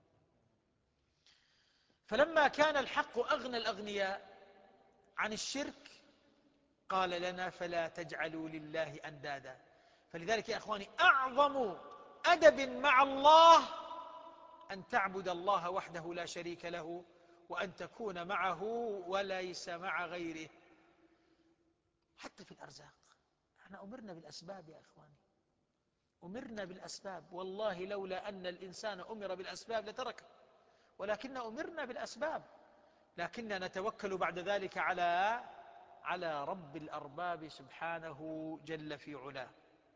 فلما كان الحق أغنى الأغنياء عن الشرك قال لنا فلا تجعلوا لله أندادا. فلذلك يا أخواني أعظم أدب مع الله أن تعبد الله وحده لا شريك له، وأن تكون معه وليس مع غيره. حتى في الأرزاق احنا أمرنا بالأسباب يا أخواني، أمرنا بالأسباب. والله لولا أن الإنسان أمر بالأسباب لتركه، ولكن أمرنا بالأسباب، لكننا نتوكل بعد ذلك على رب الأرباب سبحانه جل في علاه.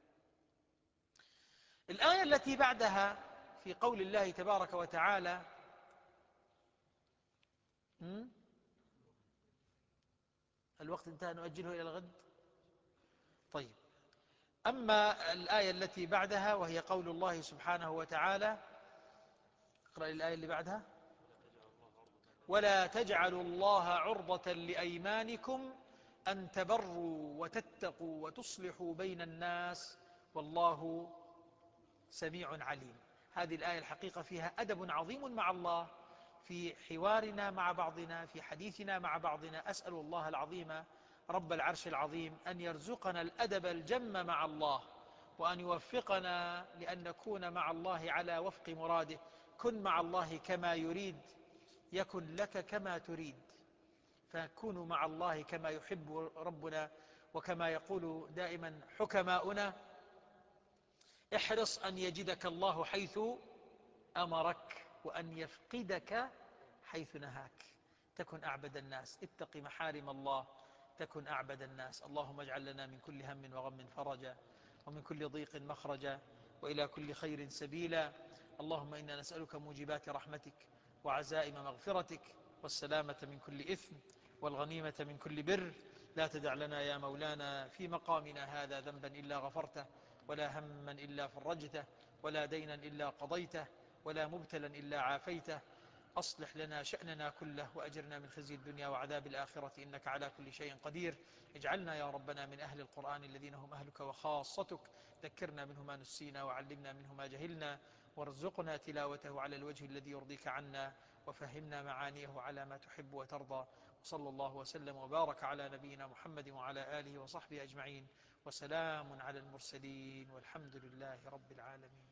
الآية التي بعدها في قول الله تبارك وتعالى الوقت انتهى، نؤجله إلى الغد. طيب، أما الآية التي بعدها وهي قول الله سبحانه وتعالى، اقرأ الآية اللي بعدها: ولا تجعلوا الله عرضة لأيمانكم أن تبروا وتتقوا وتصلحوا بين الناس والله سميع عليم. هذه الآية الحقيقة فيها أدب عظيم مع الله في حوارنا مع بعضنا، في حديثنا مع بعضنا. أسأل الله العظيم رب العرش العظيم أن يرزقنا الأدب الجم مع الله، وأن يوفقنا لأن نكون مع الله على وفق مراده. كن مع الله كما يريد يكن لك كما تريد، فكونوا مع الله كما يحب ربنا. وكما يقول دائما حكماؤنا: احرص أن يجدك الله حيث أمرك وأن يفقدك حيث نهاك. تكن أعبد الناس، اتق محارم الله تكن أعبد الناس. اللهم اجعل لنا من كل هم وغم فرجا، ومن كل ضيق مخرجا، وإلى كل خير سبيلا. اللهم إنا نسألك موجبات رحمتك وعزائم مغفرتك والسلامة من كل إثم والغنيمة من كل بر. لا تدع لنا يا مولانا في مقامنا هذا ذنبا إلا غفرته، ولا هما إلا فرجته، ولا دينا إلا قضيته، ولا مبتلا إلا عافيته. أصلح لنا شأننا كله وأجرنا من خزي الدنيا وعذاب الآخرة إنك على كل شيء قدير. اجعلنا يا ربنا من أهل القرآن الذين هم أهلك وخاصتك. ذكرنا منه ما نسينا وعلمنا منه ما جهلنا، وارزقنا تلاوته على الوجه الذي يرضيك عنا، وفهمنا معانيه على ما تحب وترضى. وصلى الله وسلم وبارك على نبينا محمد وعلى آله وصحبه أجمعين، وسلام على المرسلين، والحمد لله رب العالمين.